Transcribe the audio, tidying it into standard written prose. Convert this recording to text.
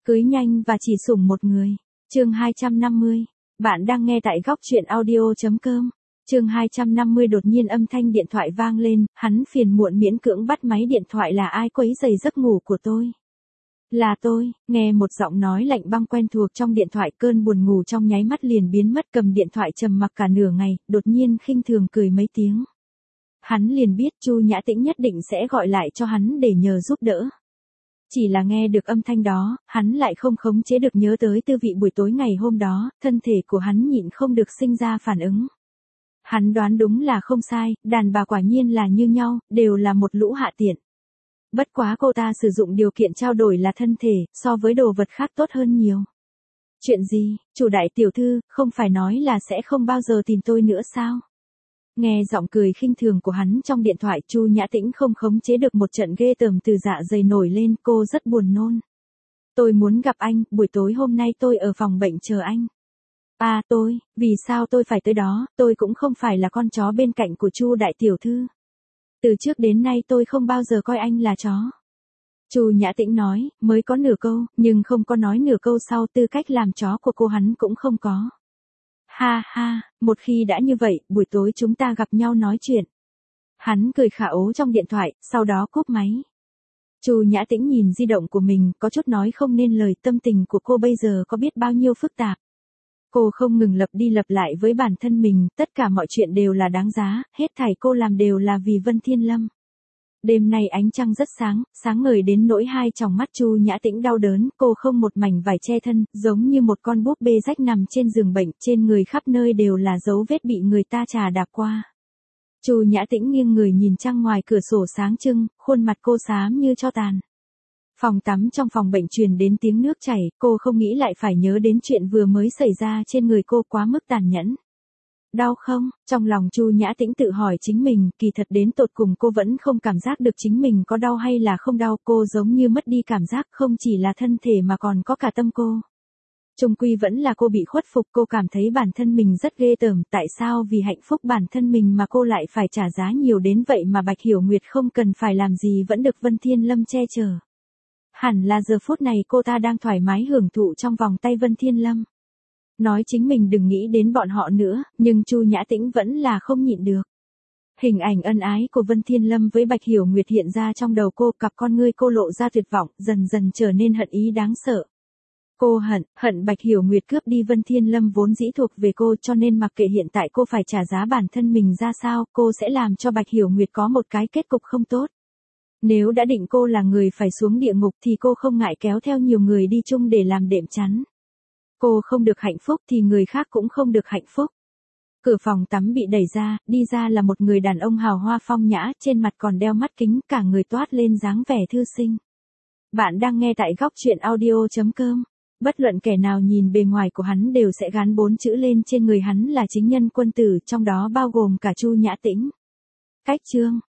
Cưới nhanh và chỉ sủng một người. Chương 250. Bạn đang nghe tại góc truyện audio.com. Chương 250 đột nhiên âm thanh điện thoại vang lên, hắn phiền muộn miễn cưỡng bắt máy điện thoại. Là ai quấy rầy giấc ngủ của tôi? Là tôi, nghe một giọng nói lạnh băng quen thuộc trong điện thoại, cơn buồn ngủ trong nháy mắt liền biến mất, cầm điện thoại trầm mặc cả nửa ngày, đột nhiên khinh thường cười mấy tiếng. Hắn liền biết Chu Nhã Tĩnh nhất định sẽ gọi lại cho hắn để nhờ giúp đỡ. Chỉ là nghe được âm thanh đó, hắn lại không khống chế được nhớ tới tư vị buổi tối ngày hôm đó, thân thể của hắn nhịn không được sinh ra phản ứng. Hắn đoán đúng là không sai, đàn bà quả nhiên là như nhau, đều là một lũ hạ tiện. Bất quá cô ta sử dụng điều kiện trao đổi là thân thể, so với đồ vật khác tốt hơn nhiều. Chuyện gì, chủ đại tiểu thư, không phải nói là sẽ không bao giờ tìm tôi nữa sao? Nghe giọng cười khinh thường của hắn trong điện thoại, Chu Nhã Tĩnh không khống chế được một trận ghê tởm từ dạ dày nổi lên, cô rất buồn nôn. Tôi muốn gặp anh, buổi tối hôm nay tôi ở phòng bệnh chờ anh. À tôi, vì sao tôi phải tới đó, tôi cũng không phải là con chó bên cạnh của Chu đại tiểu thư. Từ trước đến nay tôi không bao giờ coi anh là chó. Chu Nhã Tĩnh nói, mới có nửa câu, nhưng không có nói nửa câu sau, tư cách làm chó của cô hắn cũng không có. Ha ha, một khi đã như vậy, buổi tối chúng ta gặp nhau nói chuyện. Hắn cười khả ố trong điện thoại, sau đó cúp máy. Chu Nhã Tĩnh nhìn di động của mình, có chút nói không nên lời, tâm tình của cô bây giờ có biết bao nhiêu phức tạp. Cô không ngừng lặp đi lặp lại với bản thân mình, tất cả mọi chuyện đều là đáng giá, hết thảy cô làm đều là vì Vân Thiên Lâm. Đêm nay ánh trăng rất sáng, sáng ngời đến nỗi hai tròng mắt Chu Nhã Tĩnh đau đớn, cô không một mảnh vải che thân, giống như một con búp bê rách nằm trên giường bệnh, trên người khắp nơi đều là dấu vết bị người ta trà đạp qua. Chu Nhã Tĩnh nghiêng người nhìn trăng ngoài cửa sổ sáng trưng, khuôn mặt cô xám như tro tàn. Phòng tắm trong phòng bệnh truyền đến tiếng nước chảy, cô không nghĩ lại phải nhớ đến chuyện vừa mới xảy ra trên người cô, quá mức tàn nhẫn. Đau không? Trong lòng Chu Nhã Tĩnh tự hỏi chính mình, kỳ thật đến tột cùng cô vẫn không cảm giác được chính mình có đau hay là không đau, cô giống như mất đi cảm giác, không chỉ là thân thể mà còn có cả tâm cô. Chung quy vẫn là cô bị khuất phục, cô cảm thấy bản thân mình rất ghê tởm, tại sao vì hạnh phúc bản thân mình mà cô lại phải trả giá nhiều đến vậy, mà Bạch Hiểu Nguyệt không cần phải làm gì vẫn được Vân Thiên Lâm che chở. Hẳn là giờ phút này cô ta đang thoải mái hưởng thụ trong vòng tay Vân Thiên Lâm. Nói chính mình đừng nghĩ đến bọn họ nữa, nhưng Chu Nhã Tĩnh vẫn là không nhịn được. Hình ảnh ân ái của Vân Thiên Lâm với Bạch Hiểu Nguyệt hiện ra trong đầu cô, cặp con ngươi cô lộ ra tuyệt vọng, dần dần trở nên hận ý đáng sợ. Cô hận Bạch Hiểu Nguyệt cướp đi Vân Thiên Lâm vốn dĩ thuộc về cô, cho nên mặc kệ hiện tại cô phải trả giá bản thân mình ra sao, cô sẽ làm cho Bạch Hiểu Nguyệt có một cái kết cục không tốt. Nếu đã định cô là người phải xuống địa ngục thì cô không ngại kéo theo nhiều người đi chung để làm đệm chắn. Cô không được hạnh phúc thì người khác cũng không được hạnh phúc. Cửa phòng tắm bị đẩy ra, đi ra là một người đàn ông hào hoa phong nhã, trên mặt còn đeo mắt kính, cả người toát lên dáng vẻ thư sinh. Bạn đang nghe tại góc truyện audio.com. Bất luận kẻ nào nhìn bề ngoài của hắn đều sẽ gán 4 chữ lên trên người hắn là chính nhân quân tử, trong đó bao gồm cả Chu Nhã Tĩnh. Cách chương,